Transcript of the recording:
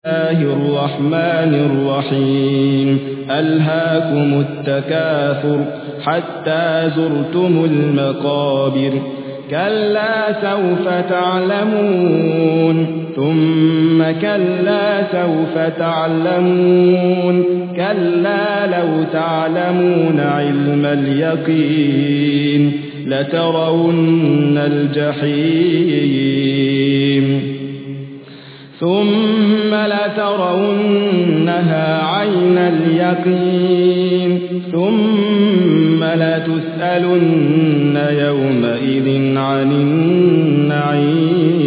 الله الرحمن الرحيم ألهاكم التكاثر حتى زرتم المقابر كلا سوف تعلمون ثم كلا سوف تعلمون كلا لو تعلمون علم اليقين لترون الجحيم ثم لترونها عين اليقين ثم لتسألن يومئذ عن النعيم